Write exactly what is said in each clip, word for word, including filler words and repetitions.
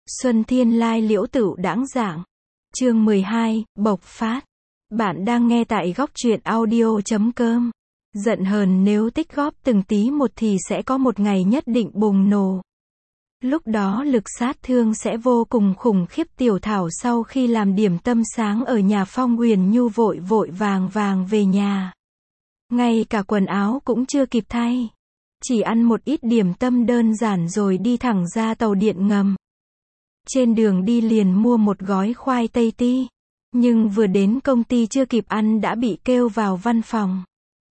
Xuân thiên lai liễu tửu đãng giảng. Chương mười hai, bộc phát. Bạn đang nghe tại góc truyện audio chấm com. Giận hờn nếu tích góp từng tí một thì sẽ có một ngày nhất định bùng nổ. Lúc đó lực sát thương sẽ vô cùng khủng khiếp. Tiểu Thảo sau khi làm điểm tâm sáng ở nhà Phong Huyền Nhu vội vội vàng vàng về nhà. Ngay cả quần áo cũng chưa kịp thay. Chỉ ăn một ít điểm tâm đơn giản rồi đi thẳng ra tàu điện ngầm. Trên đường đi liền mua một gói khoai tây ti. Nhưng vừa đến công ty chưa kịp ăn đã bị kêu vào văn phòng.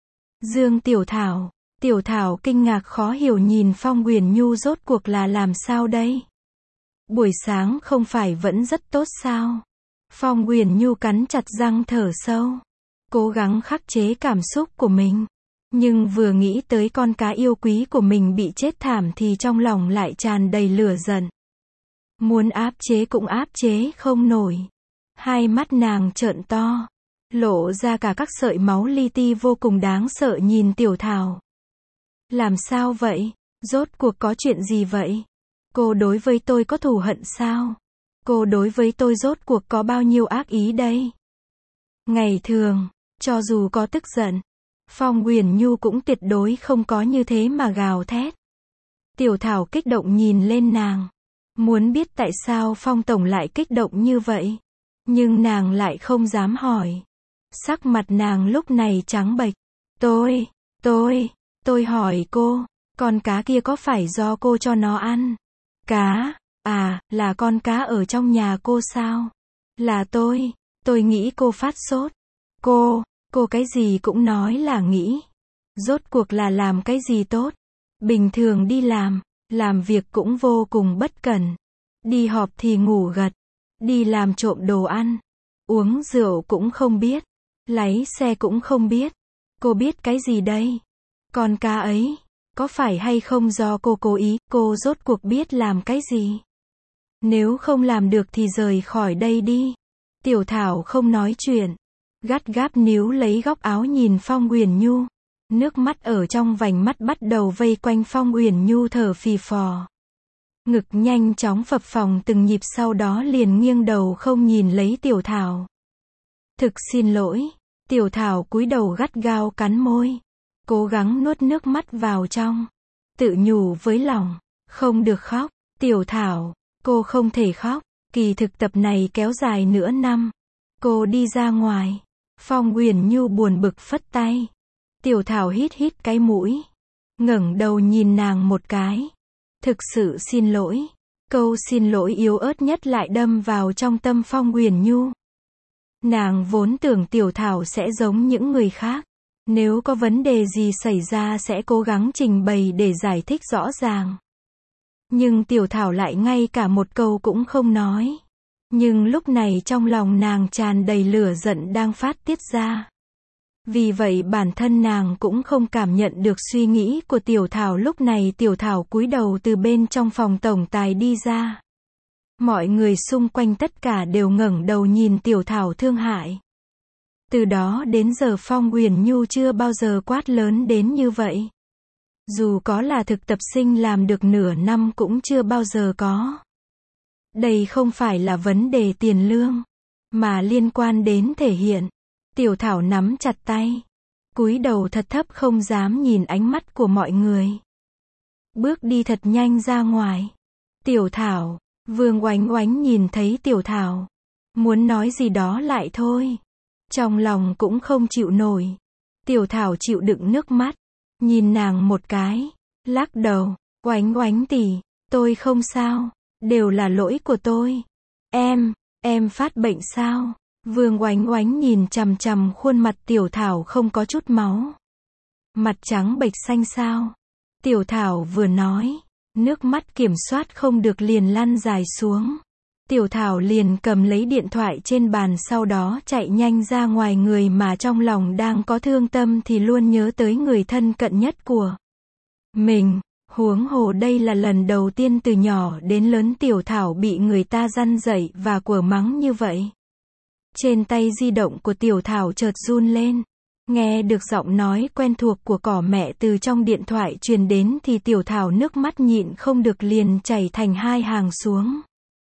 Dương Tiểu Thảo. Tiểu Thảo kinh ngạc khó hiểu nhìn Phong Huyền Nhu rốt cuộc là làm sao đây? Buổi sáng không phải vẫn rất tốt sao? Phong Huyền Nhu cắn chặt răng thở sâu. Cố gắng khắc chế cảm xúc của mình. Nhưng vừa nghĩ tới con cá yêu quý của mình bị chết thảm thì trong lòng lại tràn đầy lửa giận. Muốn áp chế cũng áp chế không nổi. Hai mắt nàng trợn to. Lộ ra cả các sợi máu li ti vô cùng đáng sợ nhìn Tiểu Thảo. Làm sao vậy? Rốt cuộc có chuyện gì vậy? Cô đối với tôi có thù hận sao? Cô đối với tôi rốt cuộc có bao nhiêu ác ý đây? Ngày thường, cho dù có tức giận, Phong Huyền Nhu cũng tuyệt đối không có như thế mà gào thét. Tiểu Thảo kích động nhìn lên nàng. Muốn biết tại sao Phong Tổng lại kích động như vậy. Nhưng nàng lại không dám hỏi. Sắc mặt nàng lúc này trắng bệch. Tôi, tôi, tôi hỏi cô, con cá kia có phải do cô cho nó ăn? Cá? À, là con cá ở trong nhà cô sao? Là tôi, tôi nghĩ cô phát sốt. Cô, cô cái gì cũng nói là nghĩ. Rốt cuộc là làm cái gì tốt? Bình thường đi làm, làm việc cũng vô cùng bất cẩn. Đi họp thì ngủ gật. Đi làm trộm đồ ăn. Uống rượu cũng không biết. Lái xe cũng không biết. Cô biết cái gì đây? Con cá ấy, có phải hay không do cô cố ý, cô rốt cuộc biết làm cái gì? Nếu không làm được thì rời khỏi đây đi. Tiểu Thảo không nói chuyện. Gắt gáp níu lấy góc áo nhìn Phong Huyền Nhu. Nước mắt ở trong vành mắt bắt đầu vây quanh Phong Huyền Nhu thở phì phò. Ngực nhanh chóng phập phồng từng nhịp sau đó liền nghiêng đầu không nhìn lấy Tiểu Thảo. Thực xin lỗi. Tiểu Thảo cúi đầu gắt gao cắn môi. Cố gắng nuốt nước mắt vào trong. Tự nhủ với lòng. Không được khóc. Tiểu Thảo, cô không thể khóc. Kỳ thực tập này kéo dài nửa năm. Cô đi ra ngoài. Phong Huyền Nhu buồn bực phất tay. Tiểu Thảo hít hít cái mũi. Ngẩng đầu nhìn nàng một cái. Thực sự xin lỗi. Câu xin lỗi yếu ớt nhất lại đâm vào trong tâm Phong Huyền Nhu. Nàng vốn tưởng Tiểu Thảo sẽ giống những người khác. Nếu có vấn đề gì xảy ra sẽ cố gắng trình bày để giải thích rõ ràng. Nhưng Tiểu Thảo lại ngay cả một câu cũng không nói. Nhưng lúc này trong lòng nàng tràn đầy lửa giận đang phát tiết ra. Vì vậy bản thân nàng cũng không cảm nhận được suy nghĩ của Tiểu Thảo. Lúc này Tiểu Thảo cúi đầu từ bên trong phòng tổng tài đi ra. Mọi người xung quanh tất cả đều ngẩng đầu nhìn Tiểu Thảo thương hại. Từ đó đến giờ Phong Huyền Nhu chưa bao giờ quát lớn đến như vậy. Dù có là thực tập sinh làm được nửa năm cũng chưa bao giờ có. Đây không phải là vấn đề tiền lương, mà liên quan đến thể hiện. Tiểu Thảo nắm chặt tay. Cúi đầu thật thấp không dám nhìn ánh mắt của mọi người. Bước đi thật nhanh ra ngoài. Tiểu Thảo, Vương Oánh Oánh nhìn thấy Tiểu Thảo. Muốn nói gì đó lại thôi. Trong lòng cũng không chịu nổi. Tiểu Thảo chịu đựng nước mắt. Nhìn nàng một cái. Lắc đầu. Oánh Oánh tỷ, tôi không sao. Đều là lỗi của tôi. Em, em phát bệnh sao? Vương Oánh Oánh nhìn chằm chằm khuôn mặt Tiểu Thảo không có chút máu. Mặt trắng bệch xanh sao? Tiểu Thảo vừa nói. Nước mắt kiểm soát không được liền lăn dài xuống. Tiểu Thảo liền cầm lấy điện thoại trên bàn sau đó chạy nhanh ra ngoài. Người mà trong lòng đang có thương tâm thì luôn nhớ tới người thân cận nhất của mình. Huống hồ đây là lần đầu tiên từ nhỏ đến lớn Tiểu Thảo bị người ta răn dạy và quở mắng như vậy. Trên tay di động của Tiểu Thảo chợt run lên. Nghe được giọng nói quen thuộc của cỏ mẹ từ trong điện thoại truyền đến thì Tiểu Thảo nước mắt nhịn không được liền chảy thành hai hàng xuống.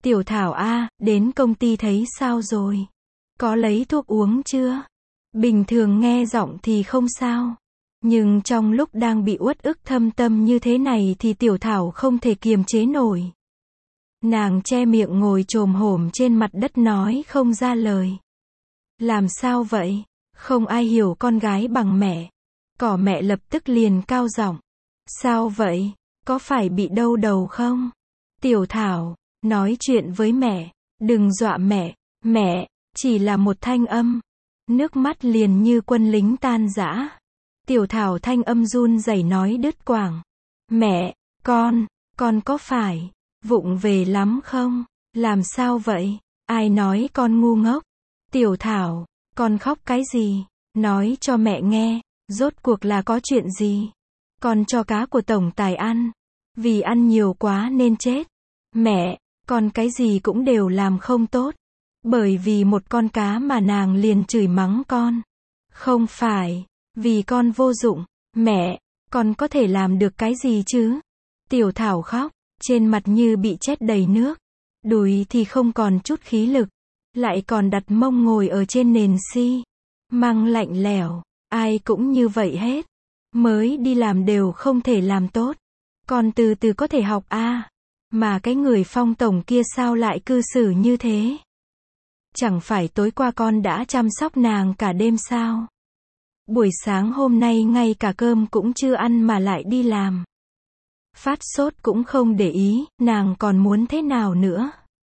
Tiểu Thảo a, đến công ty thấy sao rồi? Có lấy thuốc uống chưa? Bình thường nghe giọng thì không sao. Nhưng trong lúc đang bị uất ức thâm tâm như thế này thì Tiểu Thảo không thể kiềm chế nổi. Nàng che miệng ngồi chồm hổm trên mặt đất nói không ra lời. Làm sao vậy? Không ai hiểu con gái bằng mẹ. Cỏ mẹ lập tức liền cao giọng. Sao vậy? Có phải bị đau đầu không? Tiểu Thảo, nói chuyện với mẹ. Đừng dọa mẹ. Mẹ, chỉ là một thanh âm. Nước mắt liền như quân lính tan rã. Tiểu Thảo thanh âm run rẩy nói đứt quãng. Mẹ, con, con có phải vụng về lắm không? Làm sao vậy? Ai nói con ngu ngốc? Tiểu Thảo, con khóc cái gì? Nói cho mẹ nghe, rốt cuộc là có chuyện gì? Con cho cá của tổng tài ăn. Vì ăn nhiều quá nên chết. Mẹ, con cái gì cũng đều làm không tốt. Bởi vì một con cá mà nàng liền chửi mắng con. Không phải, vì con vô dụng. Mẹ, con có thể làm được cái gì chứ? Tiểu Thảo khóc, trên mặt như bị chết đầy nước. Đùi thì không còn chút khí lực. Lại còn đặt mông ngồi ở trên nền xi măng lạnh lẽo. Ai cũng như vậy hết. Mới đi làm đều không thể làm tốt. Con từ từ có thể học a. Mà cái người Phong tổng kia sao lại cư xử như thế? Chẳng phải tối qua con đã chăm sóc nàng cả đêm sao? Buổi sáng hôm nay ngay cả cơm cũng chưa ăn mà lại đi làm. Phát sốt cũng không để ý, nàng còn muốn thế nào nữa?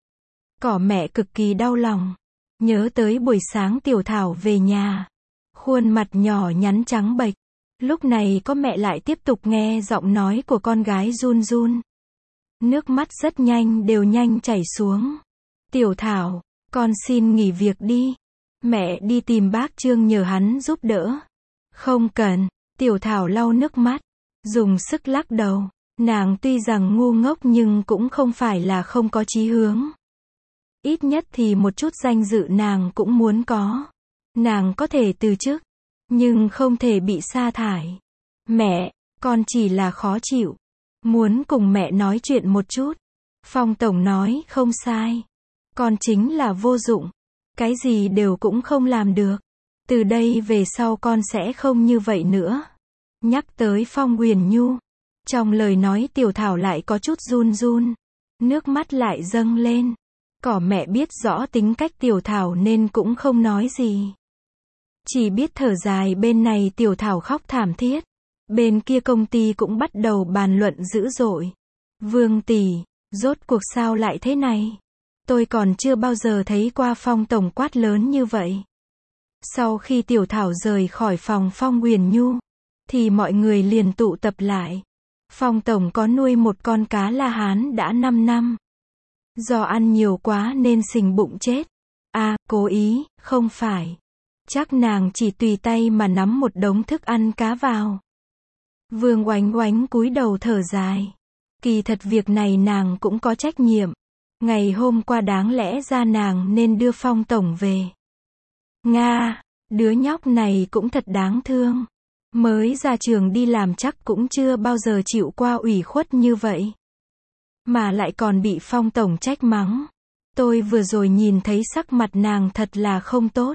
Cỏ mẹ cực kỳ đau lòng. Nhớ tới buổi sáng Tiểu Thảo về nhà. Khuôn mặt nhỏ nhắn trắng bệch. Lúc này có mẹ lại tiếp tục nghe giọng nói của con gái run run. Nước mắt rất nhanh đều nhanh chảy xuống. Tiểu Thảo, con xin nghỉ việc đi. Mẹ đi tìm bác Trương nhờ hắn giúp đỡ. Không cần. Tiểu Thảo lau nước mắt. Dùng sức lắc đầu. Nàng tuy rằng ngu ngốc nhưng cũng không phải là không có chí hướng. Ít nhất thì một chút danh dự nàng cũng muốn có. Nàng có thể từ chức. Nhưng không thể bị sa thải. Mẹ, con chỉ là khó chịu. Muốn cùng mẹ nói chuyện một chút. Phong tổng nói không sai. Con chính là vô dụng. Cái gì đều cũng không làm được. Từ đây về sau con sẽ không như vậy nữa. Nhắc tới Phong Huyền Nhu. Trong lời nói Tiểu Thảo lại có chút run run. Nước mắt lại dâng lên. Cỏ mẹ biết rõ tính cách Tiểu Thảo nên cũng không nói gì. Chỉ biết thở dài bên này Tiểu Thảo khóc thảm thiết. Bên kia công ty cũng bắt đầu bàn luận dữ dội. Vương tỷ, rốt cuộc sao lại thế này? Tôi còn chưa bao giờ thấy qua Phong tổng quát lớn như vậy. Sau khi Tiểu Thảo rời khỏi phòng Phong Huyền Nhu, thì mọi người liền tụ tập lại. Phong tổng có nuôi một con cá La Hán đã năm năm. Do ăn nhiều quá nên sình bụng chết. À, cố ý, không phải. Chắc nàng chỉ tùy tay mà nắm một đống thức ăn cá vào. Vương Oánh Oánh cúi đầu thở dài. Kỳ thật việc này nàng cũng có trách nhiệm. Ngày hôm qua đáng lẽ ra nàng nên đưa Phong tổng về. Nga, đứa nhóc này cũng thật đáng thương. Mới ra trường đi làm chắc cũng chưa bao giờ chịu qua ủy khuất như vậy. Mà lại còn bị Phong tổng trách mắng. Tôi vừa rồi nhìn thấy sắc mặt nàng thật là không tốt.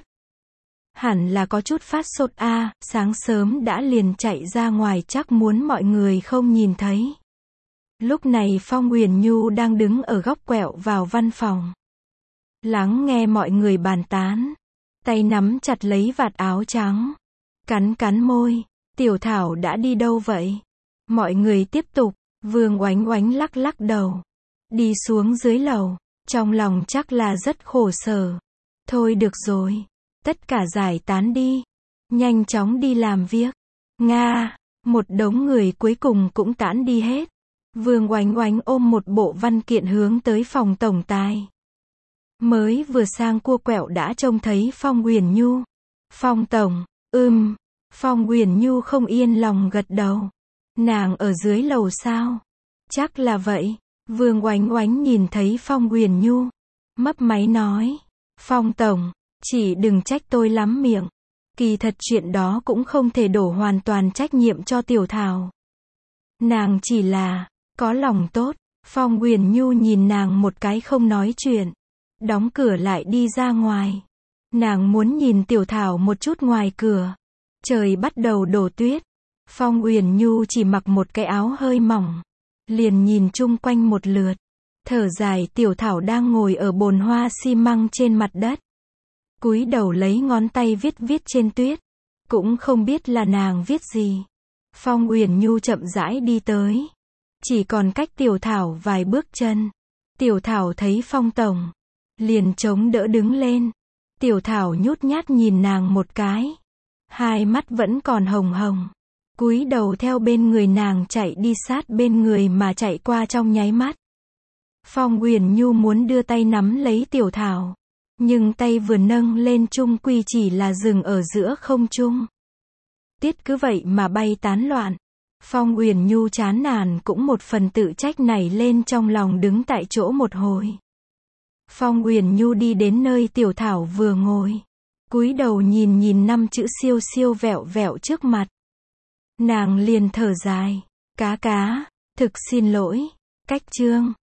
Hẳn là có chút phát sốt a, à, sáng sớm đã liền chạy ra ngoài chắc muốn mọi người không nhìn thấy. Lúc này Phong Huyền Nhu đang đứng ở góc quẹo vào văn phòng. Lắng nghe mọi người bàn tán. Tay nắm chặt lấy vạt áo trắng. Cắn cắn môi. Tiểu Thảo đã đi đâu vậy? Mọi người tiếp tục. Vương Oánh Oánh lắc lắc đầu. Đi xuống dưới lầu. Trong lòng chắc là rất khổ sở. Thôi được rồi. Tất cả giải tán đi. Nhanh chóng đi làm việc. Nga. Một đống người cuối cùng cũng tản đi hết. Vương Oánh Oánh ôm một bộ văn kiện hướng tới phòng tổng tài. Mới vừa sang cua quẹo đã trông thấy Phong Huyền Nhu. Phong tổng, ừm. Phong Huyền Nhu không yên lòng gật đầu. Nàng ở dưới lầu sao? Chắc là vậy. Vương Oánh Oánh nhìn thấy Phong Huyền Nhu. Mấp máy nói. Phong tổng, chỉ đừng trách tôi lắm miệng. Kỳ thật chuyện đó cũng không thể đổ hoàn toàn trách nhiệm cho Tiểu Thảo. Nàng chỉ là có lòng tốt. Phong Uyển Nhu nhìn nàng một cái không nói chuyện. Đóng cửa lại đi ra ngoài. Nàng muốn nhìn Tiểu Thảo một chút ngoài cửa. Trời bắt đầu đổ tuyết. Phong Uyển Nhu chỉ mặc một cái áo hơi mỏng. Liền nhìn chung quanh một lượt. Thở dài. Tiểu Thảo đang ngồi ở bồn hoa xi măng trên mặt đất. Cúi đầu lấy ngón tay viết viết trên tuyết. Cũng không biết là nàng viết gì. Phong Uyển Nhu chậm rãi đi tới. Chỉ còn cách Tiểu Thảo vài bước chân. Tiểu Thảo thấy Phong tổng. Liền chống đỡ đứng lên. Tiểu Thảo nhút nhát nhìn nàng một cái. Hai mắt vẫn còn hồng hồng. Cúi đầu theo bên người nàng chạy đi, sát bên người mà chạy qua trong nháy mắt. Phong Uyển Nhu muốn đưa tay nắm lấy Tiểu Thảo. Nhưng tay vừa nâng lên chung quy chỉ là dừng ở giữa không trung. Tiết cứ vậy mà bay tán loạn. Phong Uyển Nhu chán nản, cũng một phần tự trách nảy lên trong lòng, đứng tại chỗ một hồi. Phong Uyển Nhu đi đến nơi Tiểu Thảo vừa ngồi. Cúi đầu nhìn nhìn năm chữ siêu siêu vẹo vẹo trước mặt. Nàng liền thở dài. Cá cá, thực xin lỗi. Cách chương.